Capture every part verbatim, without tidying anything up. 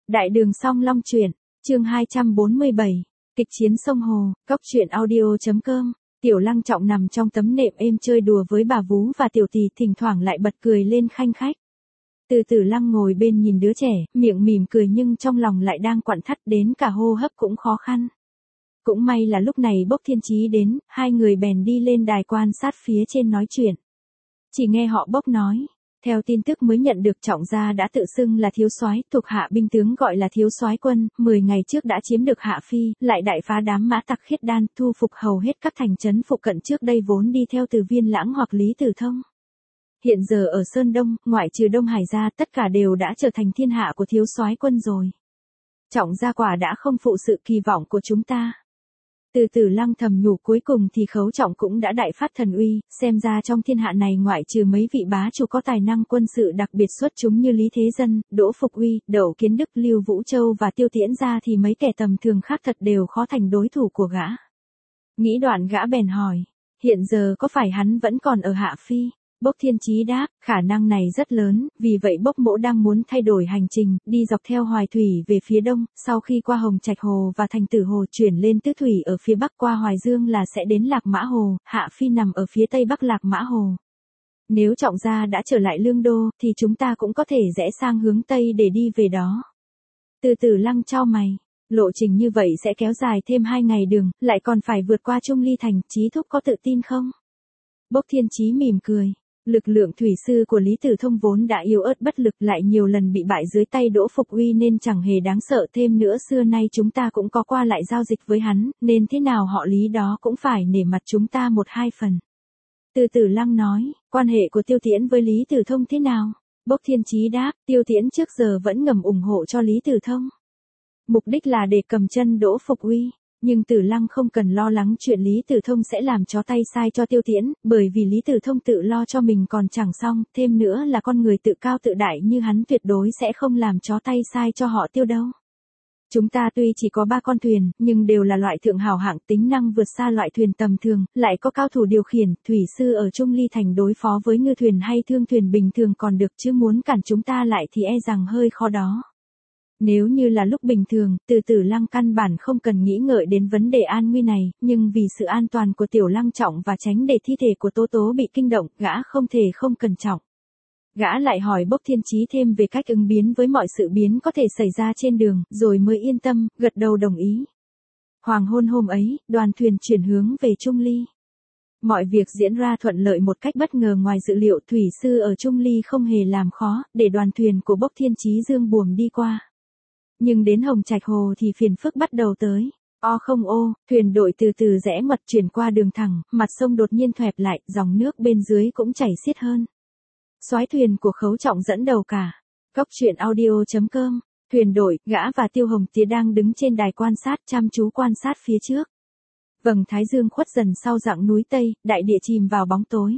Đại đường Song Long truyện, chương hai trăm bốn mươi bảy, kịch chiến sông Hồ, cốc truyện audio.com. Tiểu Lăng Trọng nằm trong tấm nệm êm chơi đùa với bà vú và Tiểu Tỷ, thỉnh thoảng lại bật cười lên khanh khách. Từ Tử Lăng ngồi bên nhìn đứa trẻ, miệng mỉm cười nhưng trong lòng lại đang quặn thắt đến cả hô hấp cũng khó khăn. Cũng may là lúc này Bốc Thiên Chí đến, hai người bèn đi lên đài quan sát phía trên nói chuyện. Chỉ nghe họ Bốc nói, theo tin tức mới nhận được, Trọng gia đã tự xưng là thiếu soái, thuộc hạ binh tướng gọi là thiếu soái quân, mười ngày trước đã chiếm được Hạ Phi, lại đại phá đám mã tặc khiết đan, thu phục hầu hết các thành trấn phụ cận trước đây vốn đi theo Từ Viên Lãng hoặc Lý Tử Thông. Hiện giờ ở Sơn Đông, ngoại trừ Đông Hải ra, tất cả đều đã trở thành thiên hạ của thiếu soái quân rồi. Trọng gia quả đã không phụ sự kỳ vọng của chúng ta. Từ Tử Lăng thầm nhủ, cuối cùng thì Khấu Trọng cũng đã đại phát thần uy, xem ra trong thiên hạ này ngoại trừ mấy vị bá chủ có tài năng quân sự đặc biệt xuất chúng như Lý Thế Dân, Đỗ Phục Uy, Đậu Kiến Đức, Lưu Vũ Châu và Tiêu Tiễn ra thì mấy kẻ tầm thường khác thật đều khó thành đối thủ của gã. Nghĩ đoạn gã bèn hỏi, hiện giờ có phải hắn vẫn còn ở Hạ Phi? Bốc Thiên Chí đáp, khả năng này rất lớn, vì vậy Bốc Mỗ đang muốn thay đổi hành trình, đi dọc theo Hoài Thủy về phía đông, sau khi qua Hồng Trạch Hồ và Thành Tử Hồ chuyển lên Tứ Thủy ở phía bắc qua Hoài Dương là sẽ đến Lạc Mã Hồ, Hạ Phi nằm ở phía tây bắc Lạc Mã Hồ. Nếu Trọng gia đã trở lại Lương Đô, thì chúng ta cũng có thể rẽ sang hướng tây để đi về đó. Từ Tử Lăng chau mày, lộ trình như vậy sẽ kéo dài thêm hai ngày đường, lại còn phải vượt qua Trung Ly Thành, Chí thúc có tự tin không? Bốc Thiên Chí mỉm cười. Lực lượng thủy sư của Lý Tử Thông vốn đã yếu ớt bất lực, lại nhiều lần bị bại dưới tay Đỗ Phục Uy nên chẳng hề đáng sợ, thêm nữa xưa nay chúng ta cũng có qua lại giao dịch với hắn, nên thế nào họ Lý đó cũng phải nể mặt chúng ta một hai phần. Từ Tử Lăng nói, quan hệ của Tiêu Tiễn với Lý Tử Thông thế nào? Bốc Thiên Chí đáp, Tiêu Tiễn trước giờ vẫn ngầm ủng hộ cho Lý Tử Thông. Mục đích là để cầm chân Đỗ Phục Uy. Nhưng Tử Lăng không cần lo lắng chuyện Lý Tử Thông sẽ làm chó tay sai cho Tiêu Tiễn, bởi vì Lý Tử Thông tự lo cho mình còn chẳng xong, thêm nữa là con người tự cao tự đại như hắn tuyệt đối sẽ không làm chó tay sai cho họ Tiêu đâu. Chúng ta tuy chỉ có ba con thuyền, nhưng đều là loại thượng hảo hạng, tính năng vượt xa loại thuyền tầm thường, lại có cao thủ điều khiển, thủy sư ở Trung Ly Thành đối phó với ngư thuyền hay thương thuyền bình thường còn được, chứ muốn cản chúng ta lại thì e rằng hơi khó đó. Nếu như là lúc bình thường, Từ Tử Lăng căn bản không cần nghĩ ngợi đến vấn đề an nguy này, nhưng vì sự an toàn của Tiểu Lăng Trọng và tránh để thi thể của Tố Tố bị kinh động, gã không thể không cẩn trọng. Gã lại hỏi Bốc Thiên Chí thêm về cách ứng biến với mọi sự biến có thể xảy ra trên đường, rồi mới yên tâm, gật đầu đồng ý. Hoàng hôn hôm ấy, đoàn thuyền chuyển hướng về Trung Ly. Mọi việc diễn ra thuận lợi một cách bất ngờ, ngoài dự liệu thủy sư ở Trung Ly không hề làm khó, để đoàn thuyền của Bốc Thiên Chí dương buồm đi qua. Nhưng đến Hồng Trạch Hồ thì phiền phức bắt đầu tới. O không ô, thuyền đội từ từ rẽ ngoặt chuyển qua đường thẳng, mặt sông đột nhiên thoẹp lại, dòng nước bên dưới cũng chảy xiết hơn. Soái thuyền của Khấu Trọng dẫn đầu cả. Cốc truyện audio.com, thuyền đội, gã và Tiêu Hồng Tía đang đứng trên đài quan sát chăm chú quan sát phía trước. Vầng thái dương khuất dần sau rặng núi Tây, đại địa chìm vào bóng tối.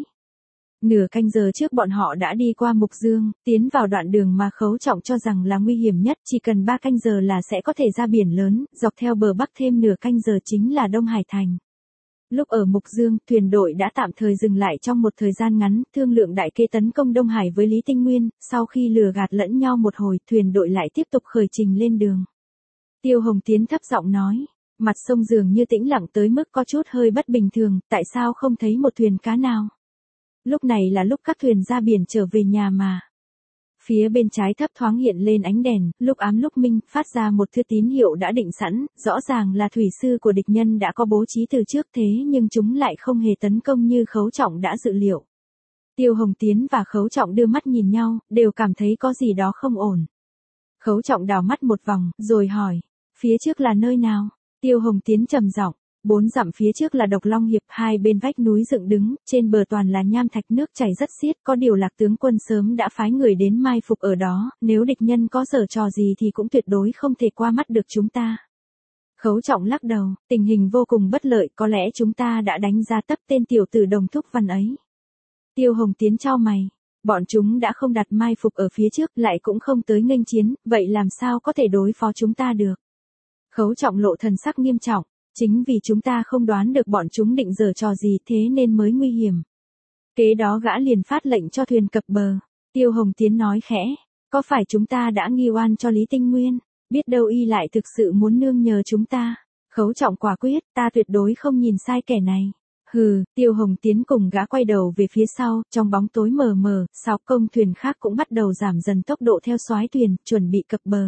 Nửa canh giờ trước bọn họ đã đi qua Mục Dương, tiến vào đoạn đường mà Khấu Trọng cho rằng là nguy hiểm nhất, chỉ cần ba canh giờ là sẽ có thể ra biển lớn, dọc theo bờ bắc thêm nửa canh giờ chính là Đông Hải Thành. Lúc ở Mục Dương, thuyền đội đã tạm thời dừng lại trong một thời gian ngắn, thương lượng đại kế tấn công Đông Hải với Lý Tinh Nguyên, sau khi lừa gạt lẫn nhau một hồi, thuyền đội lại tiếp tục khởi trình lên đường. Tiêu Hồng Tiến thấp giọng nói, mặt sông dường như tĩnh lặng tới mức có chút hơi bất bình thường, tại sao không thấy một thuyền cá nào? Lúc này là lúc các thuyền ra biển trở về nhà mà. Phía bên trái thấp thoáng hiện lên ánh đèn, lúc ám lúc minh, phát ra một thư tín hiệu đã định sẵn, rõ ràng là thủy sư của địch nhân đã có bố trí từ trước, thế nhưng chúng lại không hề tấn công như Khấu Trọng đã dự liệu. Tiêu Hồng Tiến và Khấu Trọng đưa mắt nhìn nhau, đều cảm thấy có gì đó không ổn. Khấu Trọng đảo mắt một vòng, rồi hỏi, phía trước là nơi nào? Tiêu Hồng Tiến trầm giọng, bốn dặm phía trước là Độc Long Hiệp, hai bên vách núi dựng đứng, trên bờ toàn là nham thạch, nước chảy rất xiết, có điều Lạc tướng quân sớm đã phái người đến mai phục ở đó, nếu địch nhân có giở trò gì thì cũng tuyệt đối không thể qua mắt được chúng ta. Khấu Trọng lắc đầu, tình hình vô cùng bất lợi, có lẽ chúng ta đã đánh giá tấp tên tiểu tử Đồng Thúc Văn ấy. Tiêu Hồng Tiến chau mày, bọn chúng đã không đặt mai phục ở phía trước, lại cũng không tới nghênh chiến, vậy làm sao có thể đối phó chúng ta được? Khấu Trọng lộ thần sắc nghiêm trọng. Chính vì chúng ta không đoán được bọn chúng định giở trò gì, thế nên mới nguy hiểm. Kế đó gã liền phát lệnh cho thuyền cập bờ. Tiêu Hồng Tiến nói khẽ, có phải chúng ta đã nghi oan cho Lý Tinh Nguyên? Biết đâu y lại thực sự muốn nương nhờ chúng ta. Khấu Trọng quả quyết, ta tuyệt đối không nhìn sai kẻ này. Hừ, Tiêu Hồng Tiến cùng gã quay đầu về phía sau, trong bóng tối mờ mờ, sáu công thuyền khác cũng bắt đầu giảm dần tốc độ theo soái thuyền, chuẩn bị cập bờ.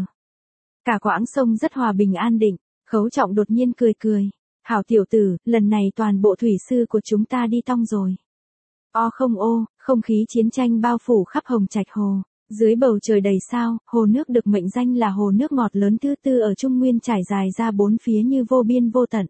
Cả quãng sông rất hòa bình an định, Khấu Trọng đột nhiên cười cười. Hảo tiểu tử, lần này toàn bộ thủy sư của chúng ta đi tong rồi. O không ô, không khí chiến tranh bao phủ khắp Hồng Trạch Hồ. Dưới bầu trời đầy sao, hồ nước được mệnh danh là hồ nước ngọt lớn thứ tư ở Trung Nguyên trải dài ra bốn phía như vô biên vô tận.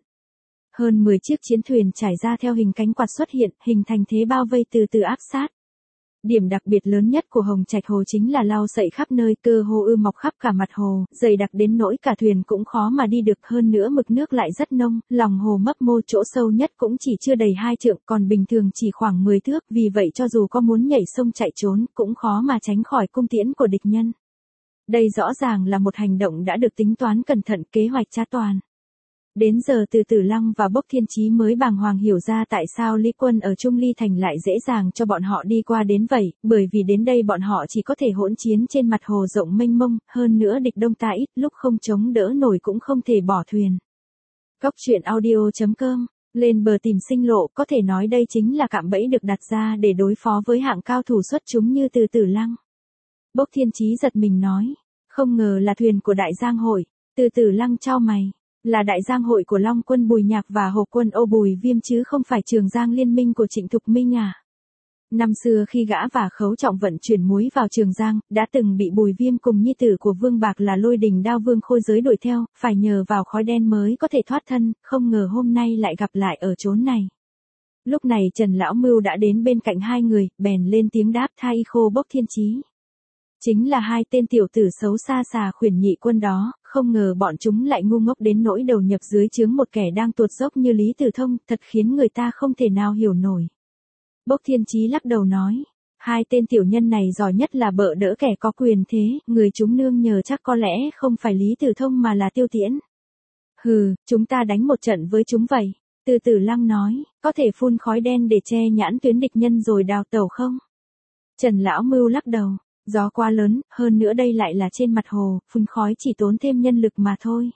Hơn mười chiếc chiến thuyền trải ra theo hình cánh quạt xuất hiện, hình thành thế bao vây từ từ áp sát. Điểm đặc biệt lớn nhất của Hồng Trạch Hồ chính là lau sậy khắp nơi, cơ hồ ươm mọc khắp cả mặt hồ, dày đặc đến nỗi cả thuyền cũng khó mà đi được, hơn nữa mực nước lại rất nông, lòng hồ mấp mô, chỗ sâu nhất cũng chỉ chưa đầy hai trượng, còn bình thường chỉ khoảng mười thước, vì vậy cho dù có muốn nhảy sông chạy trốn, cũng khó mà tránh khỏi cung tiễn của địch nhân. Đây rõ ràng là một hành động đã được tính toán cẩn thận, kế hoạch cha toàn. Đến giờ Từ Tử Lăng và Bốc Thiên Chí mới bàng hoàng hiểu ra tại sao Lý Quân ở Trung Ly Thành lại dễ dàng cho bọn họ đi qua đến vậy, bởi vì đến đây bọn họ chỉ có thể hỗn chiến trên mặt hồ rộng mênh mông, hơn nữa địch đông ta ít, lúc không chống đỡ nổi cũng không thể bỏ thuyền. Cốc truyện audio chấm com, lên bờ tìm sinh lộ, có thể nói đây chính là cạm bẫy được đặt ra để đối phó với hạng cao thủ xuất chúng như Từ Tử Lăng. Bốc Thiên Chí giật mình nói, không ngờ là thuyền của Đại Giang Hội. Từ Tử Lăng chau mày. Là Đại Giang Hội của Long Quân Bùi Nhạc và Hồ Quân Ô Bùi Viêm chứ không phải Trường Giang Liên Minh của Trịnh Thục Minh à? Năm xưa khi gã và Khấu Trọng vận chuyển muối vào Trường Giang, đã từng bị Bùi Viêm cùng nhi tử của Vương Bạc là Lôi Đình Đao Vương Khôi Giới đuổi theo, phải nhờ vào khói đen mới có thể thoát thân, không ngờ hôm nay lại gặp lại ở chốn này. Lúc này Trần Lão Mưu đã đến bên cạnh hai người, bèn lên tiếng đáp thay khô Bốc Thiên Chí. Chính là hai tên tiểu tử xấu xa xà khuyển nhị quân đó, không ngờ bọn chúng lại ngu ngốc đến nỗi đầu nhập dưới trướng một kẻ đang tuột dốc như Lý Tử Thông, thật khiến người ta không thể nào hiểu nổi. Bốc Thiên Chí lắc đầu nói, hai tên tiểu nhân này giỏi nhất là bợ đỡ kẻ có quyền thế, người chúng nương nhờ chắc có lẽ không phải Lý Tử Thông mà là Tiêu Tiễn. Hừ, chúng ta đánh một trận với chúng vậy. Từ Tử Lăng nói, có thể phun khói đen để che nhãn tuyến địch nhân rồi đào tẩu không? Trần Lão Mưu lắc đầu. Gió quá lớn, hơn nữa đây lại là trên mặt hồ, phun khói chỉ tốn thêm nhân lực mà thôi.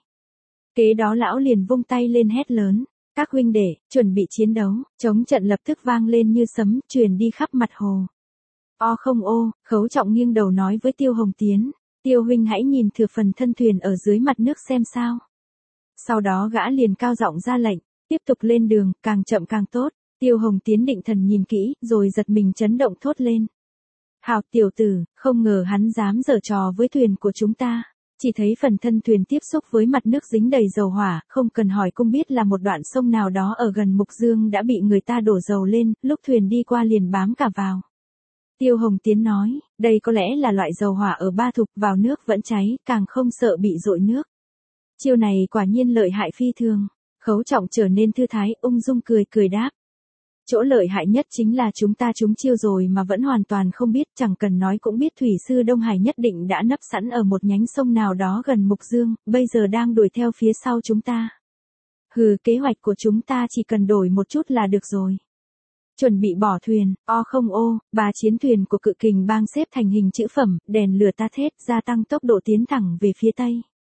Kế đó lão liền vung tay lên hét lớn, các huynh đệ, chuẩn bị chiến đấu, chống trận lập tức vang lên như sấm, truyền đi khắp mặt hồ. O không ô, Khấu Trọng nghiêng đầu nói với Tiêu Hồng Tiến, Tiêu huynh hãy nhìn thử phần thân thuyền ở dưới mặt nước xem sao. Sau đó gã liền cao giọng ra lệnh, tiếp tục lên đường, càng chậm càng tốt. Tiêu Hồng Tiến định thần nhìn kỹ, rồi giật mình chấn động thốt lên. Hào tiểu tử, không ngờ hắn dám giở trò với thuyền của chúng ta. Chỉ thấy phần thân thuyền tiếp xúc với mặt nước dính đầy dầu hỏa, không cần hỏi cũng biết là một đoạn sông nào đó ở gần Mục Dương đã bị người ta đổ dầu lên, lúc thuyền đi qua liền bám cả vào. Tiêu Hồng Tiến nói, đây có lẽ là loại dầu hỏa ở Ba Thục, vào nước vẫn cháy, càng không sợ bị dội nước. Chiêu này quả nhiên lợi hại phi thường. Khấu Trọng trở nên thư thái, ung dung cười cười đáp. Chỗ lợi hại nhất chính là chúng ta trúng chiêu rồi mà vẫn hoàn toàn không biết, chẳng cần nói cũng biết thủy sư Đông Hải nhất định đã nấp sẵn ở một nhánh sông nào đó gần Mục Dương, bây giờ đang đuổi theo phía sau chúng ta. Hừ, kế hoạch của chúng ta chỉ cần đổi một chút là được rồi. Chuẩn bị bỏ thuyền, o không ô, ba chiến thuyền của Cự Kình Bang xếp thành hình chữ phẩm, đèn lửa ta thét, gia tăng tốc độ tiến thẳng về phía tây.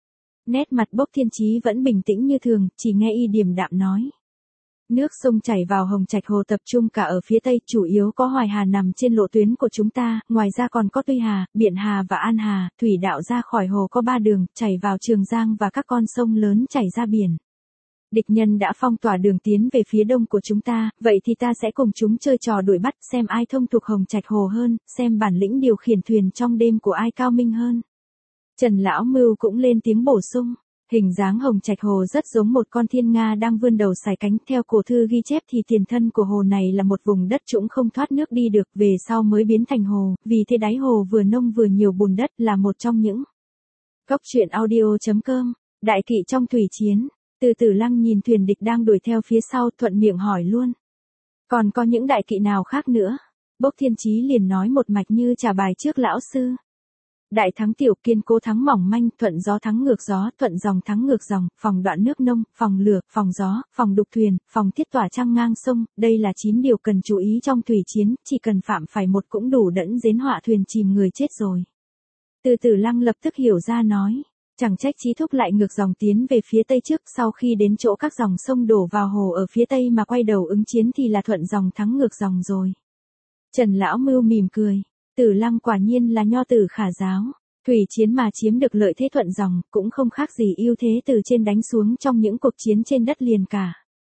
Nét mặt Bốc Thiên Chí vẫn bình tĩnh như thường, chỉ nghe y điềm đạm nói. Nước sông chảy vào Hồng Trạch Hồ tập trung cả ở phía tây, chủ yếu có Hoài Hà nằm trên lộ tuyến của chúng ta, ngoài ra còn có Tuy Hà, Biện Hà và An Hà, thủy đạo ra khỏi hồ có ba đường, chảy vào Trường Giang và các con sông lớn chảy ra biển. Địch nhân đã phong tỏa đường tiến về phía đông của chúng ta, vậy thì ta sẽ cùng chúng chơi trò đuổi bắt, xem ai thông thuộc Hồng Trạch Hồ hơn, xem bản lĩnh điều khiển thuyền trong đêm của ai cao minh hơn. Trần Lão Mưu cũng lên tiếng bổ sung. Hình dáng Hồng Trạch Hồ rất giống một con thiên nga đang vươn đầu sải cánh, theo cổ thư ghi chép thì tiền thân của hồ này là một vùng đất trũng không thoát nước đi được, về sau mới biến thành hồ, vì thế đáy hồ vừa nông vừa nhiều bùn đất, là một trong những. Cốc truyện audio chấm com, đại kỵ trong thủy chiến. Từ Tử Lăng nhìn thuyền địch đang đuổi theo phía sau, thuận miệng hỏi luôn. Còn có những đại kỵ nào khác nữa? Bốc Thiên Chí liền nói một mạch như trả bài trước lão sư. Đại thắng tiểu, kiên cố thắng mỏng manh, thuận gió thắng ngược gió, thuận dòng thắng ngược dòng, phòng đoạn nước nông, phòng lửa, phòng gió, phòng đục thuyền, phòng thiết tỏa trăng ngang sông, đây là chín điều cần chú ý trong thủy chiến, chỉ cần phạm phải một cũng đủ đẫn giến họa thuyền chìm người chết rồi. Từ Tử Lăng lập tức hiểu ra nói, Chẳng trách Chí Thúc lại ngược dòng tiến về phía tây trước, sau khi đến chỗ các dòng sông đổ vào hồ ở phía tây mà quay đầu ứng chiến thì là thuận dòng thắng ngược dòng rồi. Trần Lão Mưu mỉm cười, Tử Lăng quả nhiên là nho tử khả giáo, thủy chiến mà chiếm được lợi thế thuận dòng, cũng không khác gì ưu thế từ trên đánh xuống trong những cuộc chiến trên đất liền cả.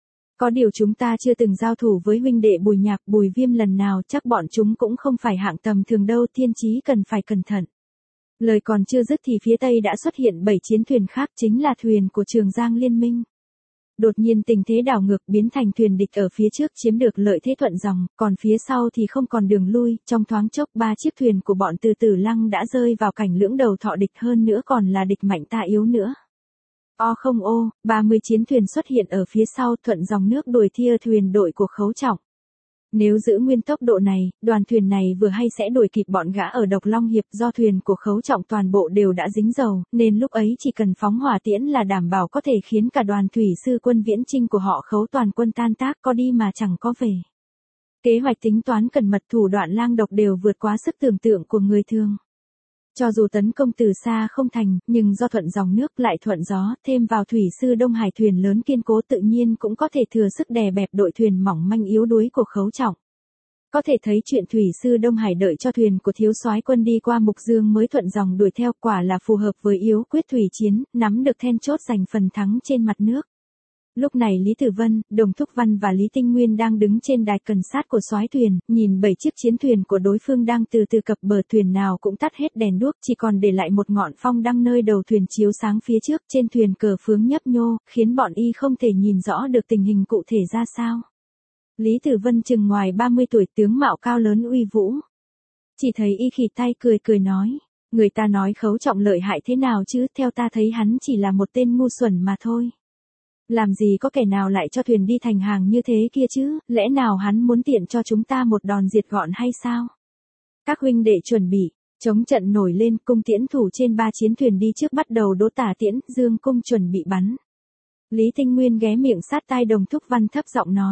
Có điều chúng ta chưa từng giao thủ với huynh đệ Bùi Nhạc, Bùi Viêm lần nào, chắc bọn chúng cũng không phải hạng tầm thường đâu, Thiên Chí cần phải cẩn thận. Lời còn chưa dứt thì phía tây đã xuất hiện bảy chiến thuyền khác, chính là thuyền của Trường Giang Liên Minh. Đột nhiên tình thế đảo ngược, biến thành thuyền địch ở phía trước chiếm được lợi thế thuận dòng, còn phía sau thì không còn đường lui, trong thoáng chốc ba chiếc thuyền của bọn Từ Tử Lăng đã rơi vào cảnh lưỡng đầu thọ địch, hơn nữa còn là địch mạnh ta yếu nữa. O không ô, ba mươi chiến thuyền xuất hiện ở phía sau, thuận dòng nước đuổi thia thuyền đội của Khấu Trọng. Nếu giữ nguyên tốc độ này, đoàn thuyền này vừa hay sẽ đuổi kịp bọn gã ở Độc Long Hiệp, do thuyền của Khấu Trọng toàn bộ đều đã dính dầu, nên lúc ấy chỉ cần phóng hỏa tiễn là đảm bảo có thể khiến cả đoàn thủy sư quân viễn chinh của họ Khấu toàn quân tan tác, có đi mà chẳng có về. Kế hoạch tính toán cẩn mật, thủ đoạn lang độc đều vượt quá sức tưởng tượng của người thường. Cho dù tấn công từ xa không thành, nhưng do thuận dòng nước lại thuận gió, thêm vào thủy sư Đông Hải thuyền lớn kiên cố, tự nhiên cũng có thể thừa sức đè bẹp đội thuyền mỏng manh yếu đuối của Khấu Trọng. Có thể thấy chuyện thủy sư Đông Hải đợi cho thuyền của thiếu soái quân đi qua Mục Dương mới thuận dòng đuổi theo, quả là phù hợp với yếu quyết thủy chiến, nắm được then chốt giành phần thắng trên mặt nước. Lúc này Lý Tử Vân, Đồng Thúc Văn và Lý Tinh Nguyên đang đứng trên đài cần sát của soái thuyền, nhìn bảy chiếc chiến thuyền của đối phương đang từ từ cập bờ, thuyền nào cũng tắt hết đèn đuốc, chỉ còn để lại một ngọn phong đăng nơi đầu thuyền chiếu sáng phía trước, trên thuyền cờ phướng nhấp nhô, khiến bọn y không thể nhìn rõ được tình hình cụ thể ra sao. Lý Tử Vân chừng ngoài ba mươi tuổi, tướng mạo cao lớn uy vũ. Chỉ thấy y khịt tay cười cười nói, người ta nói Khấu Trọng lợi hại thế nào chứ, theo ta thấy hắn chỉ là một tên ngu xuẩn mà thôi. Làm gì có kẻ nào lại cho thuyền đi thành hàng như thế kia chứ, lẽ nào hắn muốn tiện cho chúng ta một đòn diệt gọn hay sao? Các huynh đệ chuẩn bị, chống trận nổi lên, cung tiễn thủ trên ba chiến thuyền đi trước bắt đầu đỗ tả tiễn, dương cung chuẩn bị bắn. Lý Tinh Nguyên ghé miệng sát tai Đồng Thúc Văn thấp giọng nói.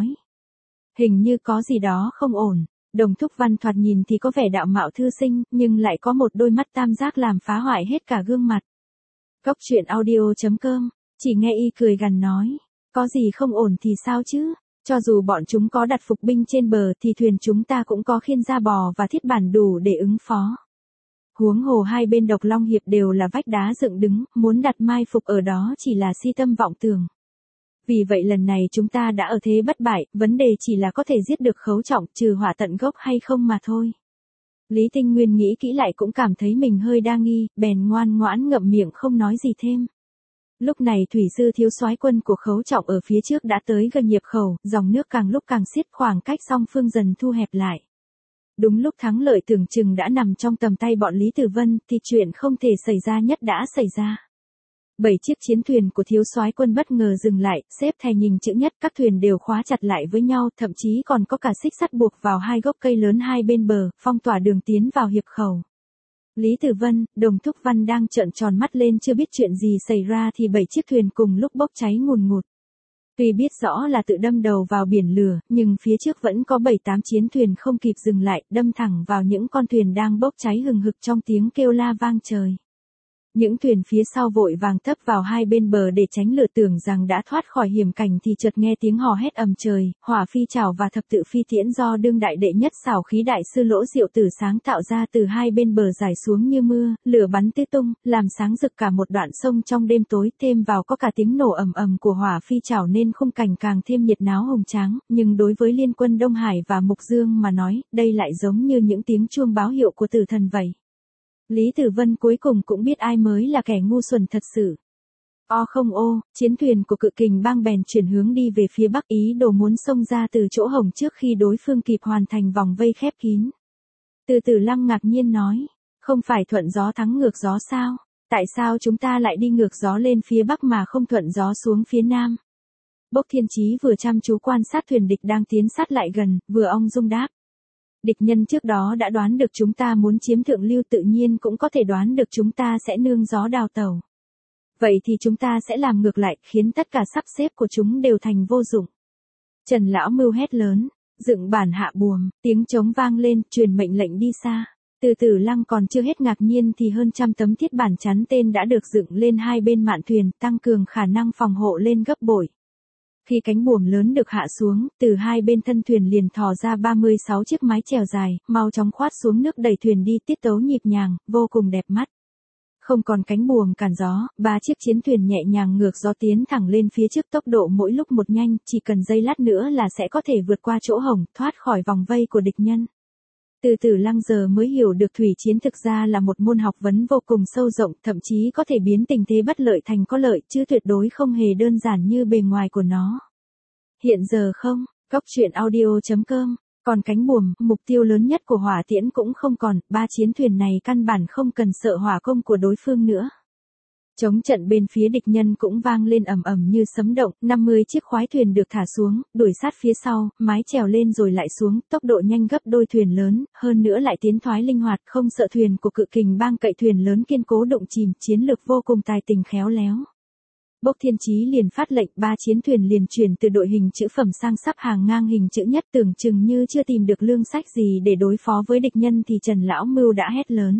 Hình như có gì đó không ổn. Đồng Thúc Văn thoạt nhìn thì có vẻ đạo mạo thư sinh, nhưng lại có một đôi mắt tam giác làm phá hoại hết cả gương mặt. Cốc truyện audio chấm com, chỉ nghe y cười gằn nói, có gì không ổn thì sao chứ, cho dù bọn chúng có đặt phục binh trên bờ thì thuyền chúng ta cũng có khiên da bò và thiết bản đủ để ứng phó. Huống hồ hai bên Độc Long Hiệp đều là vách đá dựng đứng, muốn đặt mai phục ở đó chỉ là si tâm vọng tưởng. Vì vậy lần này chúng ta đã ở thế bất bại, vấn đề chỉ là có thể giết được Khấu Trọng, trừ hỏa tận gốc hay không mà thôi. Lý Tinh Nguyên nghĩ kỹ lại cũng cảm thấy mình hơi đa nghi, bèn ngoan ngoãn ngậm miệng không nói gì thêm. Lúc này thủy sư thiếu soái quân của Khấu Trọng ở phía trước đã tới gần Hiệp khẩu, dòng nước càng lúc càng xiết, khoảng cách song phương dần thu hẹp lại. Đúng lúc thắng lợi tưởng chừng đã nằm trong tầm tay bọn Lý Tử Vân, thì chuyện không thể xảy ra nhất đã xảy ra. Bảy chiếc chiến thuyền của thiếu soái quân bất ngờ dừng lại, xếp thành hình chữ nhất, các thuyền đều khóa chặt lại với nhau, thậm chí còn có cả xích sắt buộc vào hai gốc cây lớn hai bên bờ, phong tỏa đường tiến vào Hiệp khẩu. Lý Tử Vân, Đồng Thúc Văn đang trợn tròn mắt lên chưa biết chuyện gì xảy ra thì bảy chiếc thuyền cùng lúc bốc cháy ngùn ngụt. Tuy biết rõ là tự đâm đầu vào biển lửa, nhưng phía trước vẫn có bảy tám chiến thuyền không kịp dừng lại, đâm thẳng vào những con thuyền đang bốc cháy hừng hực trong tiếng kêu la vang trời. Những thuyền phía sau vội vàng tấp vào hai bên bờ để tránh lửa, tưởng rằng đã thoát khỏi hiểm cảnh thì chợt nghe tiếng hò hét ầm trời, hỏa phi chảo và thập tự phi tiễn do đương đại đệ nhất xảo khí đại sư Lỗ Diệu Tử sáng tạo ra từ hai bên bờ rải xuống như mưa, lửa bắn tứ tung, làm sáng rực cả một đoạn sông trong đêm tối, thêm vào có cả tiếng nổ ầm ầm của hỏa phi chảo nên khung cảnh càng thêm nhiệt náo hùng tráng, nhưng đối với liên quân Đông Hải và Mục Dương mà nói, đây lại giống như những tiếng chuông báo hiệu của tử thần vậy. Lý Tử Vân cuối cùng cũng biết ai mới là kẻ ngu xuẩn thật sự. O không ô, chiến thuyền của Cự Kình Bang bèn chuyển hướng đi về phía bắc, ý đồ muốn xông ra từ chỗ hổng trước khi đối phương kịp hoàn thành vòng vây khép kín. Từ Tử Lăng ngạc nhiên nói, không phải thuận gió thắng ngược gió sao? Tại sao chúng ta lại đi ngược gió lên phía bắc mà không thuận gió xuống phía nam? Bốc Thiên Chí vừa chăm chú quan sát thuyền địch đang tiến sát lại gần, vừa ong dung đáp. Địch nhân trước đó đã đoán được chúng ta muốn chiếm thượng lưu, tự nhiên cũng có thể đoán được chúng ta sẽ nương gió đào tẩu. Vậy thì chúng ta sẽ làm ngược lại, khiến tất cả sắp xếp của chúng đều thành vô dụng. Trần Lão Mưu hét lớn, dựng bản hạ buồm, tiếng trống vang lên, truyền mệnh lệnh đi xa. Từ Tử Lăng còn chưa hết ngạc nhiên thì hơn trăm tấm thiết bản chắn tên đã được dựng lên hai bên mạn thuyền, tăng cường khả năng phòng hộ lên gấp bội. Khi cánh buồm lớn được hạ xuống, từ hai bên thân thuyền liền thò ra ba mươi sáu chiếc mái chèo dài, mau chóng khoát xuống nước đẩy thuyền đi, tiết tấu nhịp nhàng, vô cùng đẹp mắt. Không còn cánh buồm cản gió, ba chiếc chiến thuyền nhẹ nhàng ngược gió tiến thẳng lên phía trước, tốc độ mỗi lúc một nhanh, chỉ cần giây lát nữa là sẽ có thể vượt qua chỗ hổng, thoát khỏi vòng vây của địch nhân. Từ Tử Lăng giờ mới hiểu được thủy chiến thực ra là một môn học vấn vô cùng sâu rộng, thậm chí có thể biến tình thế bất lợi thành có lợi, chứ tuyệt đối không hề đơn giản như bề ngoài của nó. Hiện giờ không, Cốc truyện audio chấm com, còn cánh buồm, mục tiêu lớn nhất của hỏa tiễn cũng không còn, ba chiến thuyền này căn bản không cần sợ hỏa công của đối phương nữa. Chống trận bên phía địch nhân cũng vang lên ầm ầm như sấm động, năm mươi chiếc khoái thuyền được thả xuống, đuổi sát phía sau, mái chèo lên rồi lại xuống, tốc độ nhanh gấp đôi thuyền lớn, hơn nữa lại tiến thoái linh hoạt, không sợ thuyền của Cự Kình Bang cậy thuyền lớn kiên cố đụng chìm, chiến lược vô cùng tài tình khéo léo. Bốc Thiên Chí liền phát lệnh, ba chiến thuyền liền chuyển từ đội hình chữ phẩm sang sắp hàng ngang hình chữ nhất, tưởng chừng như chưa tìm được lương sách gì để đối phó với địch nhân thì Trần Lão Mưu đã hét lớn.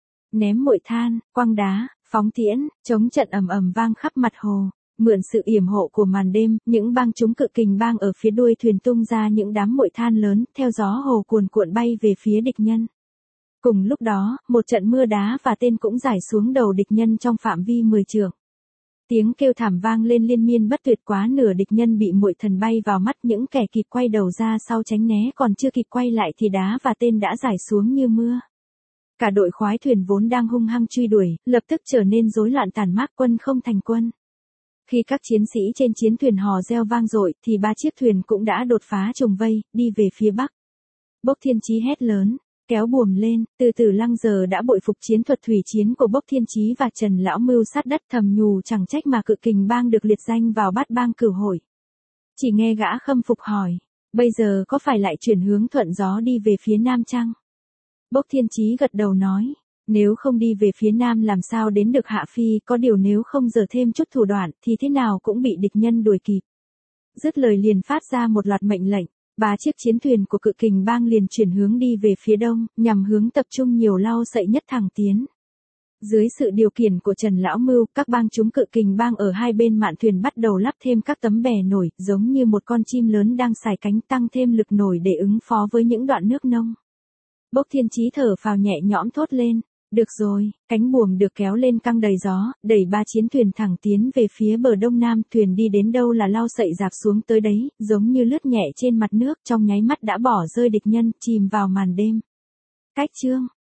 Ném muội than, quăng đá, phóng tiễn, chống trận ầm ầm vang khắp mặt hồ. Mượn sự yểm hộ của màn đêm, những bang chúng Cự Kình Bang ở phía đuôi thuyền tung ra những đám muội than lớn, theo gió hồ cuồn cuộn bay về phía địch nhân. Cùng lúc đó, một trận mưa đá và tên cũng rải xuống đầu địch nhân trong phạm vi mười trượng. Tiếng kêu thảm vang lên liên miên bất tuyệt, quá nửa địch nhân bị muội thần bay vào mắt, những kẻ kịp quay đầu ra sau tránh né còn chưa kịp quay lại thì đá và tên đã rải xuống như mưa. Cả đội khoái thuyền vốn đang hung hăng truy đuổi, lập tức trở nên rối loạn tàn mát, quân không thành quân. Khi các chiến sĩ trên chiến thuyền hò reo vang dội thì ba chiếc thuyền cũng đã đột phá trùng vây, đi về phía bắc. Bốc Thiên Chí hét lớn, kéo buồm lên, Từ Tử Lăng giờ đã bội phục chiến thuật thủy chiến của Bốc Thiên Chí và Trần Lão Mưu sát đất, thầm nhủ chẳng trách mà Cự Kình Bang được liệt danh vào bát bang cửu hội. Chỉ nghe gã khâm phục hỏi, bây giờ có phải lại chuyển hướng thuận gió đi về phía nam chăng? Bốc Thiên Chí gật đầu nói, nếu không đi về phía nam làm sao đến được Hạ Phi, có điều nếu không giở thêm chút thủ đoạn thì thế nào cũng bị địch nhân đuổi kịp. Dứt lời liền phát ra một loạt mệnh lệnh, ba chiếc chiến thuyền của Cự Kình Bang liền chuyển hướng đi về phía đông, nhằm hướng tập trung nhiều lau sậy nhất thẳng tiến. Dưới sự điều khiển của Trần Lão Mưu, các bang chúng Cự Kình Bang ở hai bên mạn thuyền bắt đầu lắp thêm các tấm bè nổi, giống như một con chim lớn đang xài cánh, tăng thêm lực nổi để ứng phó với những đoạn nước nông. Bốc Thiên Chí thở phào nhẹ nhõm thốt lên, được rồi, cánh buồm được kéo lên căng đầy gió, đẩy ba chiến thuyền thẳng tiến về phía bờ đông nam, thuyền đi đến đâu là lau sậy rạp xuống tới đấy, giống như lướt nhẹ trên mặt nước, trong nháy mắt đã bỏ rơi địch nhân, chìm vào màn đêm. Cách chương